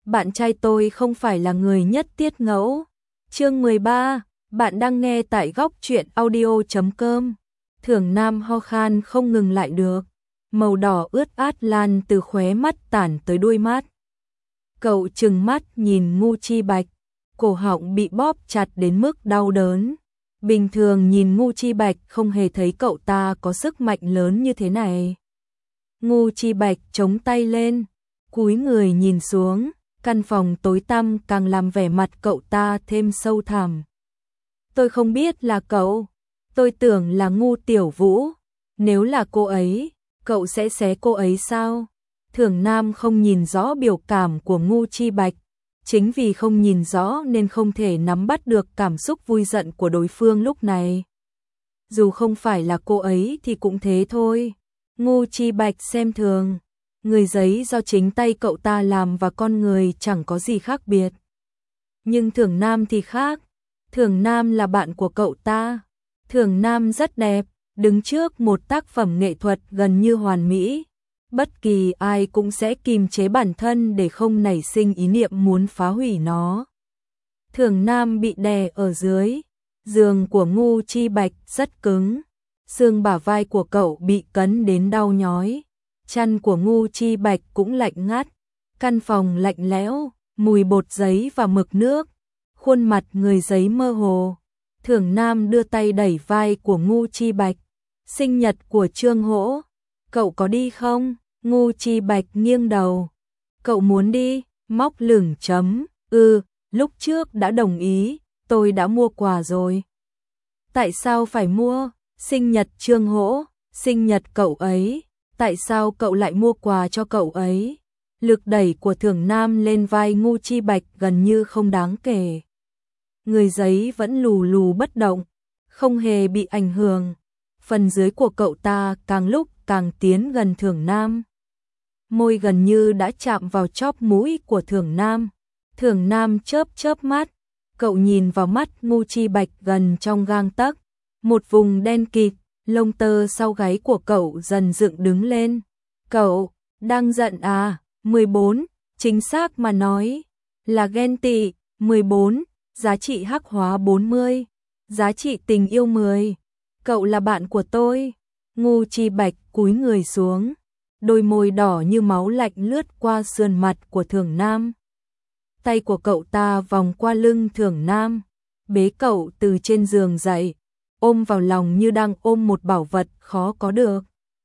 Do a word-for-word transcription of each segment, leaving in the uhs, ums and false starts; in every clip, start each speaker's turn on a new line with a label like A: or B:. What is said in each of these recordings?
A: bạn trai tôi không phải là người nhất tiết ngẫu. Chương mười ba, bạn đang nghe tại góc truyện audio chấm com. Thưởng Nam ho khan không ngừng lại được, màu đỏ ướt át lan từ khóe mắt tản tới đuôi mắt. Cậu trừng mắt nhìn Ngô Chi Bạch, cổ họng bị bóp chặt đến mức đau đớn. Bình thường nhìn Ngô Chi Bạch không hề thấy cậu ta có sức mạnh lớn như thế này. Ngô Chi Bạch chống tay lên, cúi người nhìn xuống, căn phòng tối tăm càng làm vẻ mặt cậu ta thêm sâu thẳm. Tôi không biết là cậu, tôi tưởng là Ngô Tiểu Vũ, nếu là cô ấy, cậu sẽ xé cô ấy sao? Thưởng Nam không nhìn rõ biểu cảm của Ngô Chi Bạch, chính vì không nhìn rõ nên không thể nắm bắt được cảm xúc vui giận của đối phương lúc này. Dù không phải là cô ấy thì cũng thế thôi. Ngô Chi Bạch xem thường, người giấy do chính tay cậu ta làm và con người chẳng có gì khác biệt. Nhưng Thưởng Nam thì khác, Thưởng Nam là bạn của cậu ta. Thưởng Nam rất đẹp, đứng trước một tác phẩm nghệ thuật gần như hoàn mỹ. Bất kỳ ai cũng sẽ kiềm chế bản thân để không nảy sinh ý niệm muốn phá hủy nó. Thưởng Nam bị đè ở dưới, giường của Ngô Chi Bạch rất cứng, xương bả vai của cậu bị cấn đến đau nhói, chân của Ngô Chi Bạch cũng lạnh ngắt, căn phòng lạnh lẽo, mùi bột giấy và mực nước, khuôn mặt người giấy mơ hồ. Thưởng Nam đưa tay đẩy vai của Ngô Chi Bạch. Sinh nhật của Trương Hỗ, cậu có đi không? Ngô Chi Bạch nghiêng đầu. Cậu muốn đi? Móc lửng chấm. Ừ, lúc trước đã đồng ý, tôi đã mua quà rồi. Tại sao phải mua? Sinh nhật Trương Hỗ, sinh nhật cậu ấy. Tại sao cậu lại mua quà cho cậu ấy? Lực đẩy của Thưởng Nam lên vai Ngô Chi Bạch gần như không đáng kể. Người giấy vẫn lù lù bất động, không hề bị ảnh hưởng. Phần dưới của cậu ta càng lúc càng tiến gần Thưởng Nam. Môi gần như đã chạm vào chóp mũi của Thưởng Nam. Thưởng Nam chớp chớp mắt, cậu nhìn vào mắt Ngô Chi Bạch gần trong gang tấc. Một vùng đen kịt, lông tơ sau gáy của cậu dần dựng đứng lên. Cậu, đang giận à? mười bốn, chính xác mà nói, là ghen tị. mười bốn, giá trị hắc hóa bốn mươi, giá trị tình yêu mười. Cậu là bạn của tôi. Ngô Chi Bạch cúi người xuống, đôi môi đỏ như máu lạnh lướt qua sườn mặt của Thưởng Nam. Tay của cậu ta vòng qua lưng Thưởng Nam, bế cậu từ trên giường dậy, ôm vào lòng như đang ôm một bảo vật khó có được.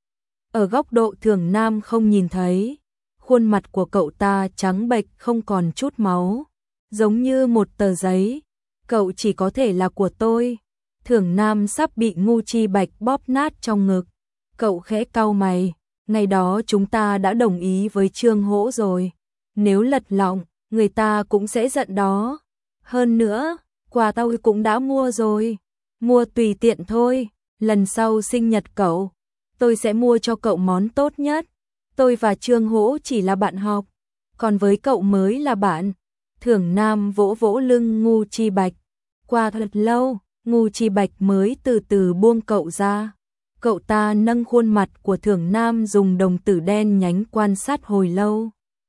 A: Ở góc độ Thưởng Nam không nhìn thấy, khuôn mặt của cậu ta trắng bệch không còn chút máu, giống như một tờ giấy. Cậu chỉ có thể là của tôi. Thưởng Nam sắp bị Ngô Chi Bạch bóp nát trong ngực. Cậu khẽ cau mày, ngày đó chúng ta đã đồng ý với Trương Hỗ rồi. Nếu lật lọng, người ta cũng sẽ giận đó. Hơn nữa, quà tôi cũng đã mua rồi. Mua tùy tiện thôi, lần sau sinh nhật cậu, tôi sẽ mua cho cậu món tốt nhất. Tôi và Trương Hỗ chỉ là bạn học, còn với cậu mới là bạn. Thưởng Nam vỗ vỗ lưng Ngô Chi Bạch. Qua thật lâu, Ngô Chi Bạch mới từ từ buông cậu ra. Cậu ta nâng khuôn mặt của Thưởng Nam dùng đồng tử đen nhánh quan sát hồi lâu,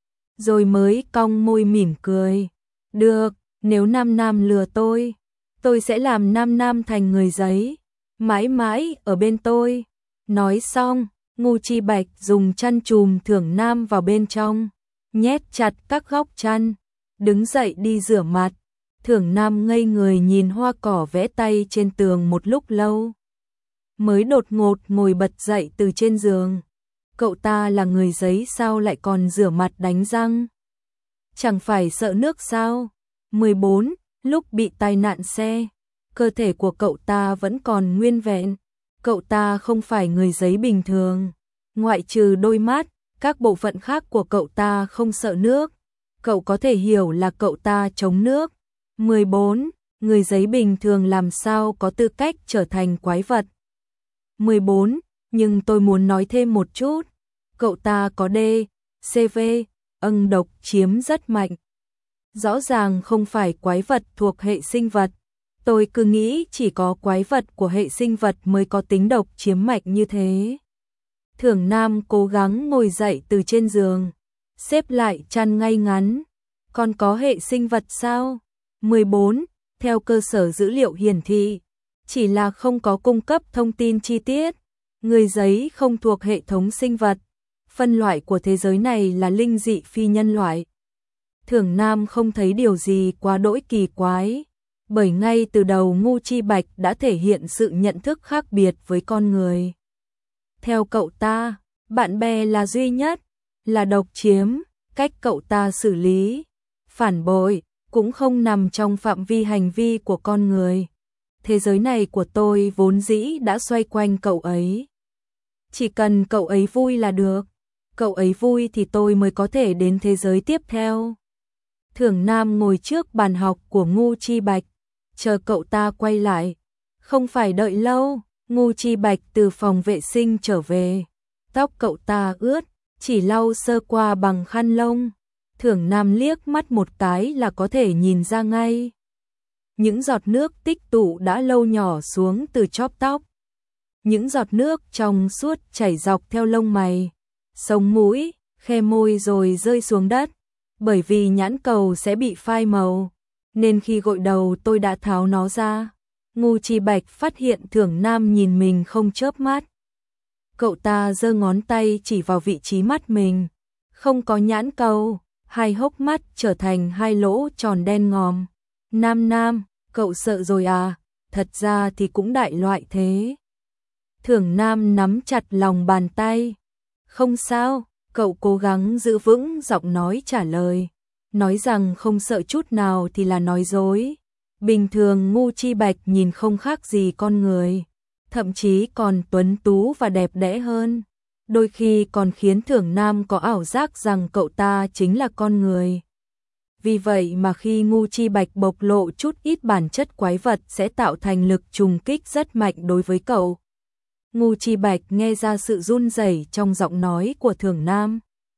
A: rồi mới cong môi mỉm cười. Được, nếu Nam Nam lừa tôi, tôi sẽ làm Nam Nam thành người giấy, mãi mãi ở bên tôi. Nói xong, Ngô Chi Bạch dùng chăn chùm Thưởng Nam vào bên trong, nhét chặt các góc chăn, đứng dậy đi rửa mặt. Thưởng Nam ngây người nhìn hoa cỏ vẽ tay trên tường một lúc lâu, mới đột ngột ngồi bật dậy từ trên giường. Cậu ta là người giấy sao lại còn rửa mặt đánh răng? Chẳng phải sợ nước sao? mười bốn, lúc bị tai nạn xe, cơ thể của cậu ta vẫn còn nguyên vẹn. Cậu ta không phải người giấy bình thường. Ngoại trừ đôi mắt, các bộ phận khác của cậu ta không sợ nước. Cậu có thể hiểu là cậu ta chống nước. mười bốn, người giấy bình thường làm sao có tư cách trở thành quái vật. mười bốn, nhưng tôi muốn nói thêm một chút. Cậu ta có D, xê vê, ân độc chiếm rất mạnh. Rõ ràng không phải quái vật thuộc hệ sinh vật. Tôi cứ nghĩ chỉ có quái vật của hệ sinh vật mới có tính độc chiếm mạnh như thế. Thưởng Nam cố gắng ngồi dậy từ trên giường, xếp lại chăn ngay ngắn. Còn có hệ sinh vật sao? mười bốn. Theo cơ sở dữ liệu hiển thị, chỉ là không có cung cấp thông tin chi tiết. Người giấy không thuộc hệ thống sinh vật. Phân loại của thế giới này là linh dị phi nhân loại. Thưởng Nam không thấy điều gì quá đỗi kỳ quái, bởi ngay từ đầu Ngô Chi Bạch đã thể hiện sự nhận thức khác biệt với con người. Theo cậu ta, bạn bè là duy nhất, là độc chiếm, cách cậu ta xử lý, phản bội, cũng không nằm trong phạm vi hành vi của con người. Thế giới này của tôi vốn dĩ đã xoay quanh cậu ấy. Chỉ cần cậu ấy vui là được, cậu ấy vui thì tôi mới có thể đến thế giới tiếp theo. Thưởng Nam ngồi trước bàn học của Ngô Chi Bạch, chờ cậu ta quay lại. Không phải đợi lâu, Ngô Chi Bạch từ phòng vệ sinh trở về. Tóc cậu ta ướt, chỉ lau sơ qua bằng khăn lông. Thưởng Nam liếc mắt một cái là có thể nhìn ra ngay. Những giọt nước tích tụ đã lâu nhỏ xuống từ chóp tóc. Những giọt nước trong suốt chảy dọc theo lông mày, sống mũi, khe môi rồi rơi xuống đất. Bởi vì nhãn cầu sẽ bị phai màu, nên khi gội đầu tôi đã tháo nó ra. Ngô Chi Bạch phát hiện Thưởng Nam nhìn mình không chớp mắt. Cậu ta giơ ngón tay chỉ vào vị trí mắt mình. Không có nhãn cầu, hai hốc mắt trở thành hai lỗ tròn đen ngòm. Nam Nam, cậu sợ rồi à? Thật ra thì cũng đại loại thế. Thưởng Nam nắm chặt lòng bàn tay. Không sao. Cậu cố gắng giữ vững giọng nói trả lời. Nói rằng không sợ chút nào thì là nói dối. Bình thường Ngô Chi Bạch nhìn không khác gì con người, thậm chí còn tuấn tú và đẹp đẽ hơn. Đôi khi còn khiến Thưởng Nam có ảo giác rằng cậu ta chính là con người. Vì vậy mà khi Ngô Chi Bạch bộc lộ chút ít bản chất quái vật sẽ tạo thành lực trùng kích rất mạnh đối với cậu. Ngô Chi Bạch nghe ra sự run rẩy trong giọng nói của Thưởng Nam.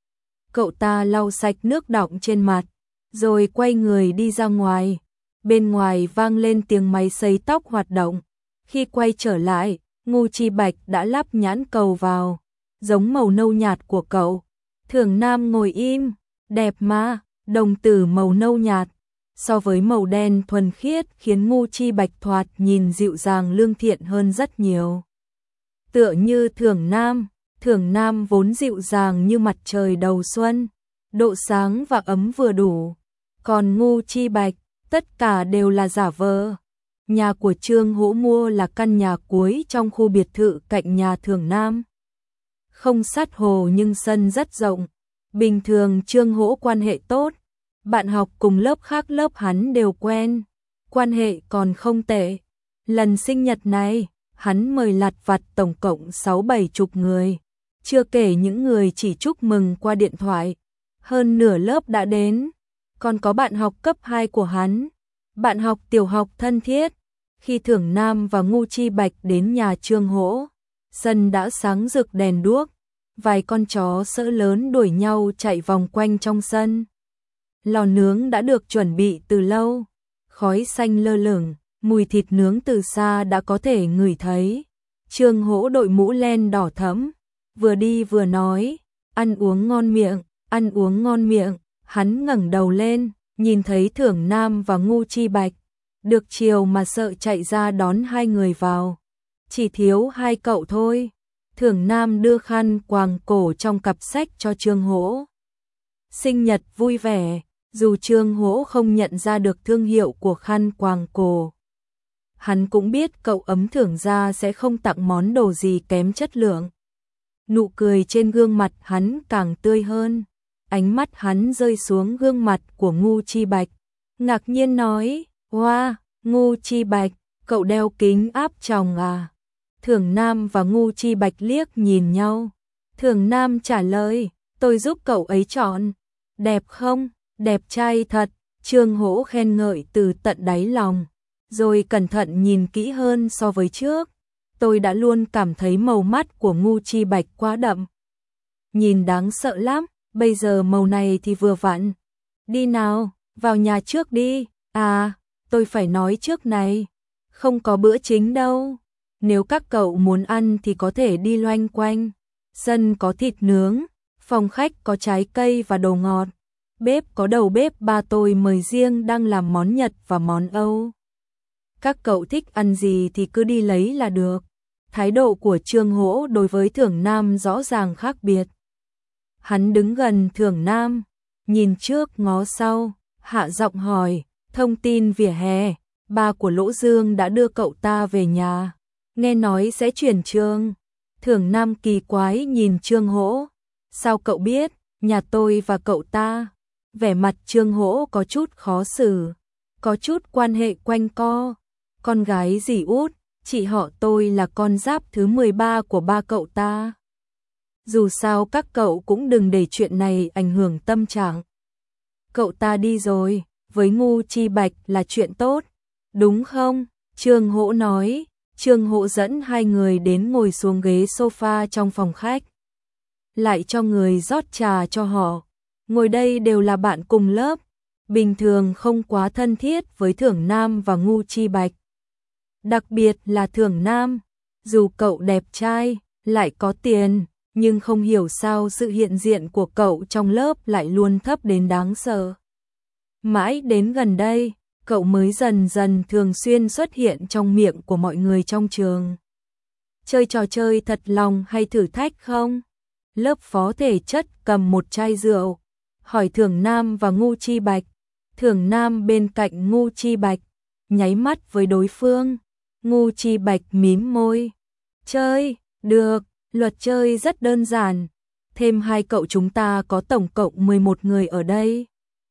A: Cậu ta lau sạch nước đọng trên mặt, rồi quay người đi ra ngoài. Bên ngoài vang lên tiếng máy sấy tóc hoạt động. Khi quay trở lại, Ngô Chi Bạch đã lắp nhãn cầu vào, giống màu nâu nhạt của cậu. Thưởng Nam ngồi im, đẹp mà, đồng tử màu nâu nhạt, so với màu đen thuần khiết khiến Ngô Chi Bạch thoạt nhìn dịu dàng lương thiện hơn rất nhiều. Tựa như Thưởng Nam, Thưởng Nam vốn dịu dàng như mặt trời đầu xuân, độ sáng và ấm vừa đủ. Còn Ngô Chi Bạch, tất cả đều là giả vờ. Nhà của Trương Hỗ mua là căn nhà cuối trong khu biệt thự cạnh nhà Thưởng Nam. Không sát hồ nhưng sân rất rộng. Bình thường Trương Hỗ quan hệ tốt, bạn học cùng lớp khác lớp hắn đều quen, quan hệ còn không tệ. Lần sinh nhật này, hắn mời lặt vặt tổng cộng sáu bảy chục người, chưa kể những người chỉ chúc mừng qua điện thoại. Hơn nửa lớp đã đến, còn có bạn học cấp hai của hắn, bạn học tiểu học thân thiết. Khi Thưởng Nam và Ngô Chi Bạch đến nhà Trương Hỗ, sân đã sáng rực đèn đuốc, vài con chó sỡ lớn đuổi nhau chạy vòng quanh trong sân. Lò nướng đã được chuẩn bị từ lâu, khói xanh lơ lửng, mùi thịt nướng từ xa đã có thể ngửi thấy. Trương Hỗ đội mũ len đỏ thẫm, vừa đi vừa nói, ăn uống ngon miệng, ăn uống ngon miệng. Hắn ngẩng đầu lên, nhìn thấy Thưởng Nam và Ngô Chi Bạch, được chiều mà sợ chạy ra đón hai người vào. Chỉ thiếu hai cậu thôi. Thưởng Nam đưa khăn quàng cổ trong cặp sách cho Trương Hỗ. Sinh nhật vui vẻ, dù Trương Hỗ không nhận ra được thương hiệu của khăn quàng cổ. Hắn cũng biết cậu ấm Thưởng gia sẽ không tặng món đồ gì kém chất lượng. Nụ cười trên gương mặt hắn càng tươi hơn. Ánh mắt hắn rơi xuống gương mặt của Ngô Chi Bạch, ngạc nhiên nói, wow, Ngô Chi Bạch, cậu đeo kính áp tròng à? Thưởng Nam và Ngô Chi Bạch liếc nhìn nhau. Thưởng Nam trả lời, tôi giúp cậu ấy chọn. Đẹp không? Đẹp trai thật. Trương Hỗ khen ngợi từ tận đáy lòng, rồi cẩn thận nhìn kỹ hơn so với trước. Tôi đã luôn cảm thấy màu mắt của Ngô Chi Bạch quá đậm, nhìn đáng sợ lắm. Bây giờ màu này thì vừa vặn. Đi nào, vào nhà trước đi. À, tôi phải nói trước này, không có bữa chính đâu. Nếu các cậu muốn ăn thì có thể đi loanh quanh. Sân có thịt nướng, phòng khách có trái cây và đồ ngọt. Bếp có đầu bếp ba tôi mời riêng đang làm món Nhật và món Âu. Các cậu thích ăn gì thì cứ đi lấy là được. Thái độ của Trương Hỗ đối với Thưởng Nam rõ ràng khác biệt. Hắn đứng gần Thưởng Nam, nhìn trước ngó sau, hạ giọng hỏi, thông tin vỉa hè, ba của Lỗ Dương đã đưa cậu ta về nhà, nghe nói sẽ chuyển trường. Thưởng Nam kỳ quái nhìn Trương Hỗ, sao cậu biết, nhà tôi và cậu ta. Vẻ mặt Trương Hỗ có chút khó xử, có chút quan hệ quanh co. Con gái dì út, chị họ tôi là con giáp thứ mười ba của ba cậu ta. Dù sao các cậu cũng đừng để chuyện này ảnh hưởng tâm trạng. Cậu ta đi rồi, với Ngu Chi Bạch là chuyện tốt, đúng không? Trương Hỗ nói. Trương Hỗ dẫn hai người đến ngồi xuống ghế sofa trong phòng khách. Lại cho người rót trà cho họ. Ngồi đây đều là bạn cùng lớp, bình thường không quá thân thiết với Thưởng Nam và Ngu Chi Bạch. Đặc biệt là Thưởng Nam, dù cậu đẹp trai, lại có tiền, nhưng không hiểu sao sự hiện diện của cậu trong lớp lại luôn thấp đến đáng sợ. Mãi đến gần đây, cậu mới dần dần thường xuyên xuất hiện trong miệng của mọi người trong trường. Chơi trò chơi thật lòng hay thử thách không? Lớp phó thể chất cầm một chai rượu, hỏi Thưởng Nam và Ngu Chi Bạch. Thưởng Nam bên cạnh Ngu Chi Bạch, nháy mắt với đối phương. Ngu Chi Bạch mím môi. Chơi, được, luật chơi rất đơn giản. Thêm hai cậu chúng ta có tổng cộng mười một người ở đây.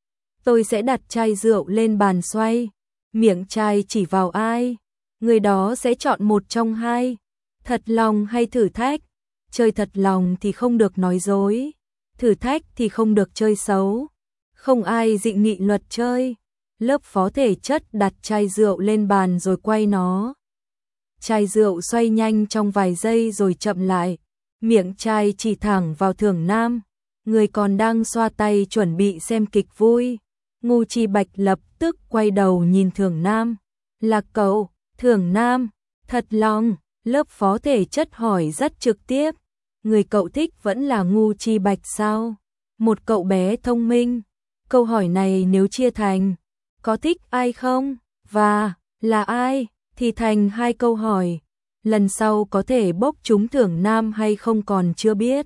A: Tôi sẽ đặt chai rượu lên bàn xoay. Miệng chai chỉ vào ai, người đó sẽ chọn một trong hai. Thật lòng hay thử thách? Chơi thật lòng thì không được nói dối. Thử thách thì không được chơi xấu. Không ai dị nghị luật chơi. Lớp phó thể chất đặt chai rượu lên bàn rồi quay nó. Chai rượu xoay nhanh trong vài giây rồi chậm lại. Miệng chai chỉ thẳng vào Thưởng Nam. Người còn đang xoa tay chuẩn bị xem kịch vui. Ngu Chi Bạch lập tức quay đầu nhìn Thưởng Nam. Là cậu, Thưởng Nam, thật lòng. Lớp phó thể chất hỏi rất trực tiếp. Người cậu thích vẫn là Ngu Chi Bạch sao? Một cậu bé thông minh. Câu hỏi này nếu chia thành có thích ai không và là ai thì thành hai câu hỏi. Lần sau có thể bốc trúng Thưởng Nam hay không còn chưa biết.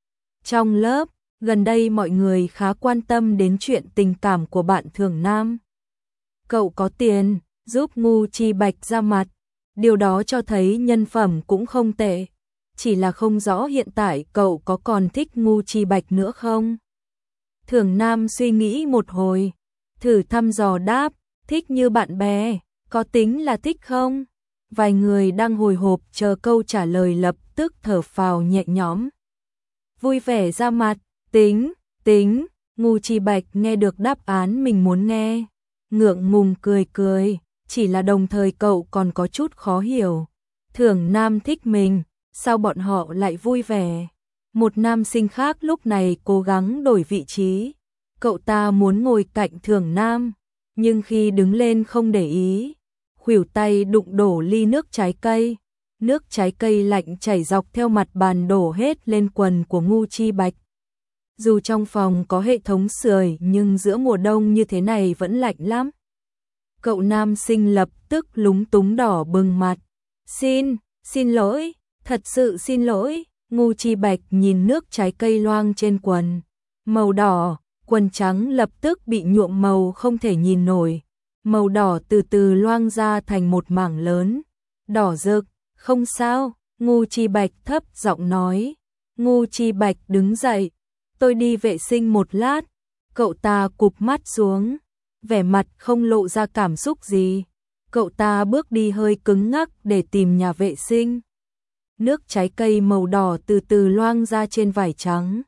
A: Trong lớp, gần đây mọi người khá quan tâm đến chuyện tình cảm của bạn Thưởng Nam. Cậu có tiền, giúp Ngu Chi Bạch ra mặt. Điều đó cho thấy nhân phẩm cũng không tệ. Chỉ là không rõ hiện tại cậu có còn thích Ngu Chi Bạch nữa không? Thưởng Nam suy nghĩ một hồi, thử thăm dò đáp, thích như bạn bè, có tính là thích không? Vài người đang hồi hộp chờ câu trả lời lập tức thở phào nhẹ nhõm. Vui vẻ ra mặt, tính, tính, Ngu Chi Bạch nghe được đáp án mình muốn nghe. Ngượng ngùng cười cười, chỉ là đồng thời cậu còn có chút khó hiểu. Thưởng Nam thích mình, sao bọn họ lại vui vẻ? Một nam sinh khác lúc này cố gắng đổi vị trí. Cậu ta muốn ngồi cạnh Thưởng Nam, nhưng khi đứng lên không để ý. Khuỷu tay đụng đổ ly nước trái cây. Nước trái cây lạnh chảy dọc theo mặt bàn đổ hết lên quần của Ngu Chi Bạch. Dù trong phòng có hệ thống sưởi nhưng giữa mùa đông như thế này vẫn lạnh lắm. Cậu nam sinh lập tức lúng túng đỏ bừng mặt. Xin, xin lỗi, thật sự xin lỗi. Ngu Chi Bạch nhìn nước trái cây loang trên quần. Màu đỏ, quần trắng lập tức bị nhuộm màu không thể nhìn nổi. Màu đỏ từ từ loang ra thành một mảng lớn. Đỏ rực, không sao, Ngu Chi Bạch thấp giọng nói. Ngu Chi Bạch đứng dậy. Tôi đi vệ sinh một lát. Cậu ta cụp mắt xuống. Vẻ mặt không lộ ra cảm xúc gì. Cậu ta bước đi hơi cứng ngắc để tìm nhà vệ sinh. Nước trái cây màu đỏ từ từ loang ra trên vải trắng.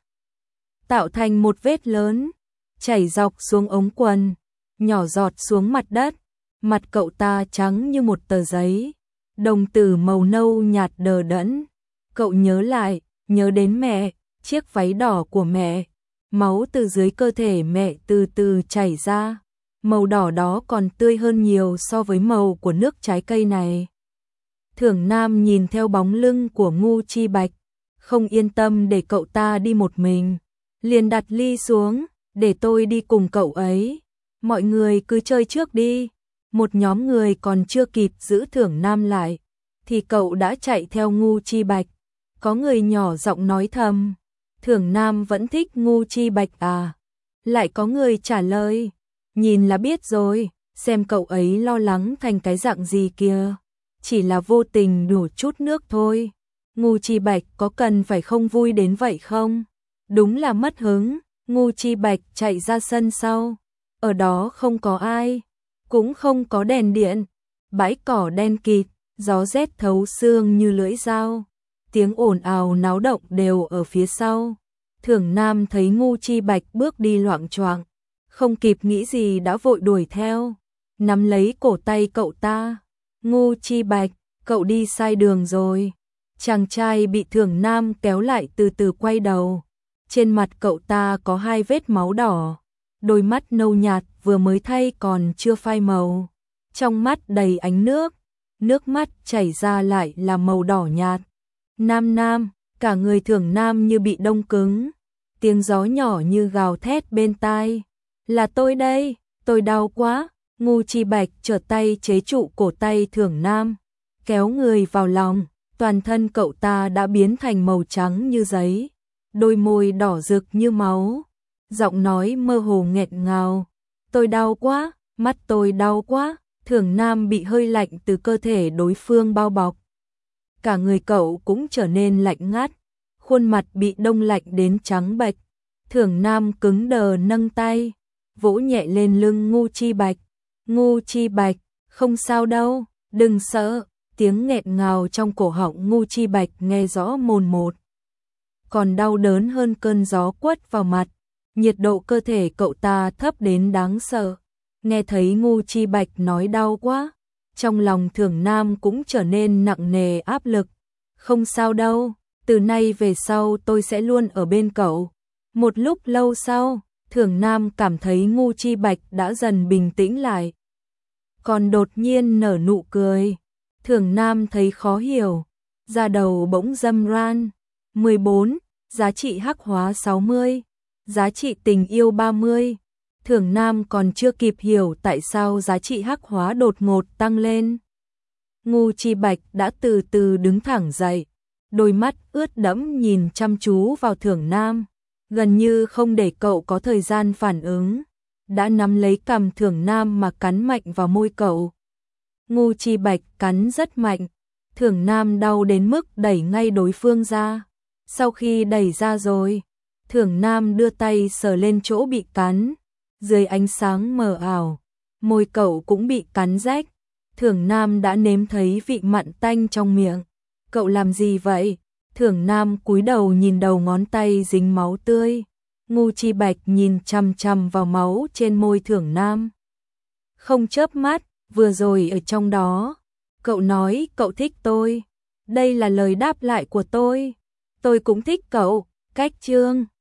A: Tạo thành một vết lớn. Chảy dọc xuống ống quần. Nhỏ giọt xuống mặt đất. Mặt cậu ta trắng như một tờ giấy. Đồng tử màu nâu nhạt đờ đẫn. Cậu nhớ lại, nhớ đến mẹ, chiếc váy đỏ của mẹ. Máu từ dưới cơ thể mẹ từ từ chảy ra. Màu đỏ đó còn tươi hơn nhiều so với màu của nước trái cây này. Thưởng Nam nhìn theo bóng lưng của Ngu Chi Bạch, không yên tâm để cậu ta đi một mình, liền đặt ly xuống, để tôi đi cùng cậu ấy. Mọi người cứ chơi trước đi. Một nhóm người còn chưa kịp giữ Thưởng Nam lại, thì cậu đã chạy theo Ngu Chi Bạch. Có người nhỏ giọng nói thầm, Thưởng Nam vẫn thích Ngu Chi Bạch à? Lại có người trả lời, nhìn là biết rồi, xem cậu ấy lo lắng thành cái dạng gì kìa. Chỉ là vô tình đổ chút nước thôi. Ngu Chi Bạch có cần phải không vui đến vậy không? Đúng là mất hứng. Ngu Chi Bạch chạy ra sân sau. Ở đó không có ai, cũng không có đèn điện. Bãi cỏ đen kịt, gió rét thấu xương như lưỡi dao. Tiếng ồn ào náo động đều ở phía sau. Thưởng Nam thấy Ngu Chi Bạch bước đi loạng choạng, không kịp nghĩ gì đã vội đuổi theo, nắm lấy cổ tay cậu ta. Ngu Chi Bạch, cậu đi sai đường rồi. Chàng trai bị Thưởng Nam kéo lại từ từ quay đầu. Trên mặt cậu ta có hai vết máu đỏ, đôi mắt nâu nhạt vừa mới thay còn chưa phai màu. Trong mắt đầy ánh nước, nước mắt chảy ra lại là màu đỏ nhạt. Nam Nam, cả người Thưởng Nam như bị đông cứng. Tiếng gió nhỏ như gào thét bên tai. Là tôi đây, tôi đau quá. Ngu Chi Bạch trở tay chế trụ cổ tay Thưởng Nam, kéo người vào lòng. Toàn thân cậu ta đã biến thành màu trắng như giấy, đôi môi đỏ rực như máu, giọng nói mơ hồ nghẹn ngào. Tôi đau quá, mắt tôi đau quá. Thưởng Nam bị hơi lạnh từ cơ thể đối phương bao bọc. Cả người cậu cũng trở nên lạnh ngắt, khuôn mặt bị đông lạnh đến trắng bệch. Thưởng Nam cứng đờ nâng tay, vỗ nhẹ lên lưng Ngu Chi Bạch. Ngu Chi Bạch, không sao đâu, đừng sợ. Tiếng nghẹn ngào trong cổ họng Ngu Chi Bạch nghe rõ mồn một, còn đau đớn hơn cơn gió quất vào mặt. Nhiệt độ cơ thể cậu ta thấp đến đáng sợ. Nghe thấy Ngu Chi Bạch nói đau quá, trong lòng Thưởng Nam cũng trở nên nặng nề áp lực. Không sao đâu, từ nay về sau tôi sẽ luôn ở bên cậu. Một lúc lâu sau, Thưởng Nam cảm thấy Ngu Chi Bạch đã dần bình tĩnh lại, còn đột nhiên nở nụ cười. Thưởng Nam thấy khó hiểu, da đầu bỗng râm ran. mười bốn, giá trị hắc hóa sáu mươi, giá trị tình yêu ba mươi. Thưởng Nam còn chưa kịp hiểu tại sao giá trị hắc hóa đột ngột tăng lên. Ngu Chi Bạch đã từ từ đứng thẳng dậy, đôi mắt ướt đẫm nhìn chăm chú vào Thưởng Nam, gần như không để cậu có thời gian phản ứng, đã nắm lấy cằm Thưởng Nam mà cắn mạnh vào môi cậu. Ngu Chi Bạch cắn rất mạnh, Thưởng Nam đau đến mức đẩy ngay đối phương ra. Sau khi đẩy ra rồi, Thưởng Nam đưa tay sờ lên chỗ bị cắn, dưới ánh sáng mờ ảo, môi cậu cũng bị cắn rách. Thưởng Nam đã nếm thấy vị mặn tanh trong miệng. Cậu làm gì vậy? Thưởng Nam cúi đầu nhìn đầu ngón tay dính máu tươi. Ngu Chi Bạch nhìn chằm chằm vào máu trên môi Thưởng Nam, không chớp mắt. Vừa rồi ở trong đó, cậu nói cậu thích tôi. Đây là lời đáp lại của tôi. Tôi cũng thích cậu. Cách chương